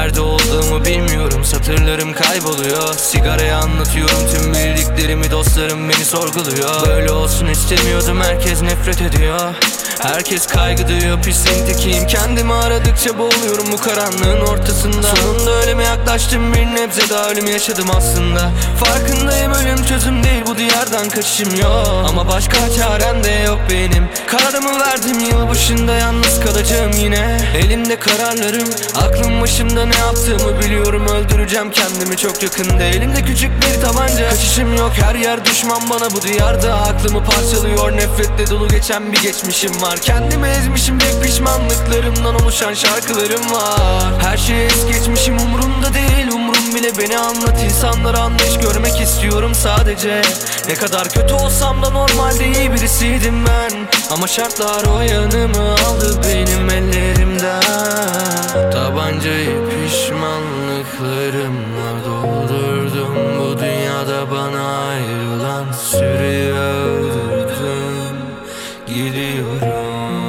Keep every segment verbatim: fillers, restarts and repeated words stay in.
Nerede olduğumu bilmiyorum, satırlarım kayboluyor. Sigaraya anlatıyorum tüm bildiklerimi, dostlarım beni sorguluyor. Böyle olsun istemiyordum, herkes nefret ediyor. Herkes kaygı duyuyor, pisliğin tekiyim. Kendimi aradıkça boğuluyorum bu karanlığın ortasında. Sonunda ölüme yaklaştım, bir nebze daha ölüm yaşadım aslında. Farkındayım, ölüm çözüm değil, bu diyardan kaçışım yok. Ama başka çarem de yok benim. Kararımı verdim, yıl başında yalnız kalacağım yine. Elimde kararlarım, aklım başımda, ne yaptığımı biliyorum. Öldüreceğim kendimi çok yakında, elimde küçük bir tabanca. Kaçışım yok, her yer düşman bana bu diyarda. Aklımı parçalıyor, nefretle dolu geçen bir geçmişim var. Kendimi ezmişim, tek pişmanlıklarımdan oluşan şarkılarım var. Her şey es geçmişim, umurumda değil, umurum bile beni anlat. İnsanlara anlayış görmek istiyorum sadece. Ne kadar kötü olsam da normalde iyi birisiydim ben. Ama şartlar o yanımı aldı benim ellerimden. Tabancayı pişmanlıklarımla doldurdum. Bu dünyada bana ayrılan süreyi öldürdüm. Gidiyorum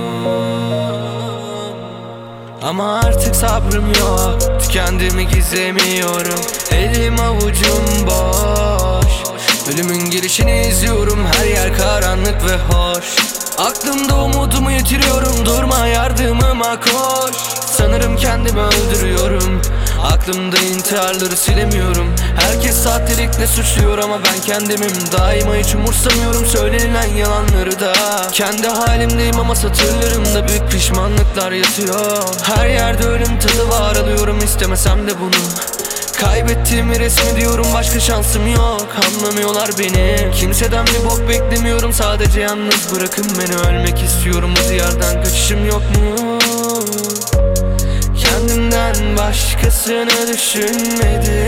ama artık sabrım yok, tükendiğimi gizlemiyorum. Elim avucum boş, ölümün girişini izliyorum. Her yer karanlık ve hoş. Aklımda umudumu yitiriyorum, durma yardımıma koş. Sanırım kendimi öldürüyorum, aklımda intiharları silemiyorum. Herkes sahtelikle suçluyor ama ben kendimim. Daima hiç umursamıyorum söylenilen yalanları da. Kendi halimdeyim ama satırlarımda büyük pişmanlıklar yatıyor. Her yerde ölüm tadı var, alıyorum istemesem de bunu. Kaybettiğimi resmi diyorum, başka şansım yok. Anlamıyorlar beni, kimseden bir bok beklemiyorum. Sadece yalnız bırakın beni, ölmek istiyorum. Bu diyardan kaçışım yok mu? Kendimden başkasını düşünmedim.